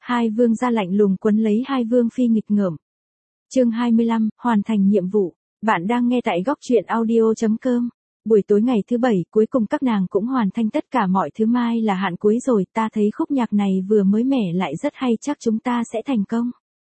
Hai vương gia lạnh lùng quấn lấy hai vương phi nghịch ngợm. Chương 25, hoàn thành nhiệm vụ. Bạn đang nghe tại góc truyện audio.com. Buổi tối ngày thứ bảy, cuối cùng các nàng cũng hoàn thành tất cả mọi thứ, mai là hạn cuối rồi, ta thấy khúc nhạc này vừa mới mẻ lại rất hay, chắc chúng ta sẽ thành công.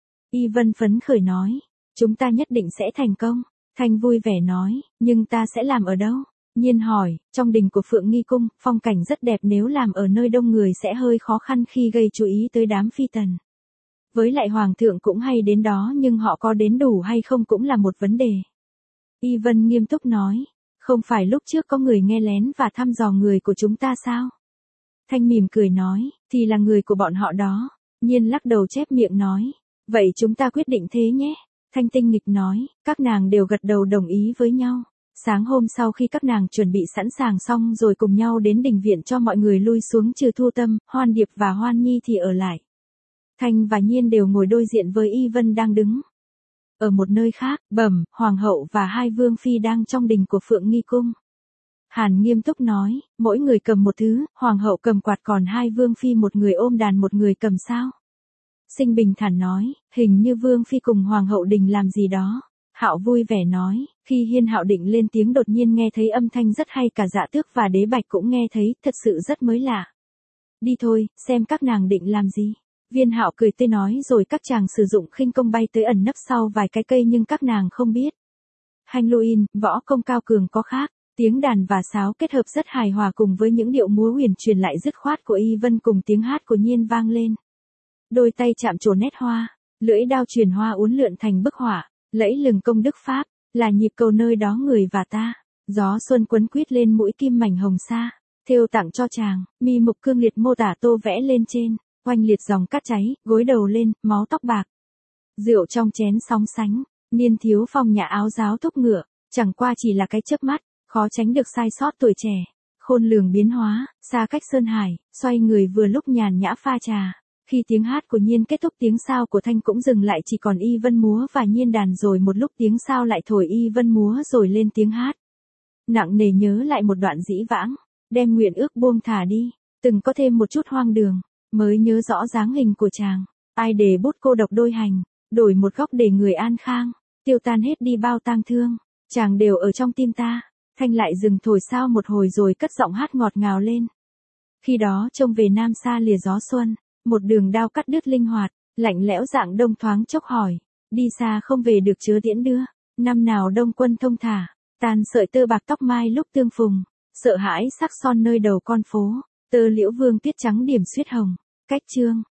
Y Vân phấn khởi nói, chúng ta nhất định sẽ thành công. Thanh vui vẻ nói, nhưng ta sẽ làm ở đâu? Nhiên hỏi, trong đình của Phượng Nghi Cung, phong cảnh rất đẹp, nếu làm ở nơi đông người sẽ hơi khó khăn khi gây chú ý tới đám phi tần. Với lại hoàng thượng cũng hay đến đó, nhưng họ có đến đủ hay không cũng là một vấn đề. Y Vân nghiêm túc nói, không phải lúc trước có người nghe lén và thăm dò người của chúng ta sao? Thanh mỉm cười nói, thì là người của bọn họ đó. Nhiên lắc đầu chép miệng nói, vậy chúng ta quyết định thế nhé. Thanh tinh nghịch nói, các nàng đều gật đầu đồng ý với nhau. Sáng hôm sau khi các nàng chuẩn bị sẵn sàng xong rồi cùng nhau đến đình viện cho mọi người lui xuống, trừ Thu Tâm, Hoan Điệp và Hoan Nhi thì ở lại. Thanh và Nhiên đều ngồi đối diện với Y Vân đang đứng. Ở một nơi khác, Bẩm, Hoàng hậu và hai vương phi đang trong đình của Phượng Nghi Cung. Hàn nghiêm túc nói, mỗi người cầm một thứ, Hoàng hậu cầm quạt còn hai vương phi một người ôm đàn một người cầm sao. Sinh bình thản nói, hình như vương phi cùng Hoàng hậu định làm gì đó. Hạo vui vẻ nói, khi Hiên Hạo định lên tiếng đột nhiên nghe thấy âm thanh rất hay, cả Dạ Tước và Đế Bạch cũng nghe thấy, thật sự rất mới lạ. Đi thôi, xem các nàng định làm gì. Viên Hạo cười tươi nói, rồi các chàng sử dụng khinh công bay tới ẩn nấp sau vài cái cây nhưng các nàng không biết. Halloween, võ công cao cường có khác, tiếng đàn và sáo kết hợp rất hài hòa cùng với những điệu múa huyền truyền lại dứt khoát của Y Vân cùng tiếng hát của Nhiên vang lên. Đôi tay chạm trổ nét hoa, lưỡi đao truyền hoa uốn lượn thành bức họa, lẫy lừng công đức pháp, là nhịp cầu nơi đó người và ta. Gió xuân quấn quýt lên mũi kim mảnh hồng sa, thêu tặng cho chàng, mi mục cương liệt mô tả tô vẽ lên trên, oanh liệt dòng cát cháy, gối đầu lên, máu tóc bạc. Rượu trong chén sóng sánh, niên thiếu phong nhã áo giáo thúc ngựa, chẳng qua chỉ là cái chớp mắt, khó tránh được sai sót tuổi trẻ. Khôn lường biến hóa, xa cách sơn hải, xoay người vừa lúc nhàn nhã pha trà. Khi tiếng hát của Nhiên kết thúc, tiếng sao của Thanh cũng dừng lại, chỉ còn Y Vân múa và Nhiên đàn, rồi một lúc tiếng sao lại thổi Y Vân múa rồi lên tiếng hát. Nặng nề nhớ lại một đoạn dĩ vãng, đem nguyện ước buông thả đi, từng có thêm một chút hoang đường, mới nhớ rõ dáng hình của chàng. Ai để bút cô độc đôi hành, đổi một góc để người an khang, tiêu tan hết đi bao tang thương, chàng đều ở trong tim ta. Thanh lại dừng thổi sao một hồi rồi cất giọng hát ngọt ngào lên. Khi đó trông về nam xa lìa gió xuân, một đường đao cắt đứt linh hoạt, lạnh lẽo dạng đông thoáng chốc hỏi, đi xa không về được chớ tiễn đưa, năm nào đông quân thông thả, tàn sợi tơ bạc tóc mai lúc tương phùng, sợ hãi sắc son nơi đầu con phố, tơ liễu vương tuyết trắng điểm xuyết hồng, cách chương.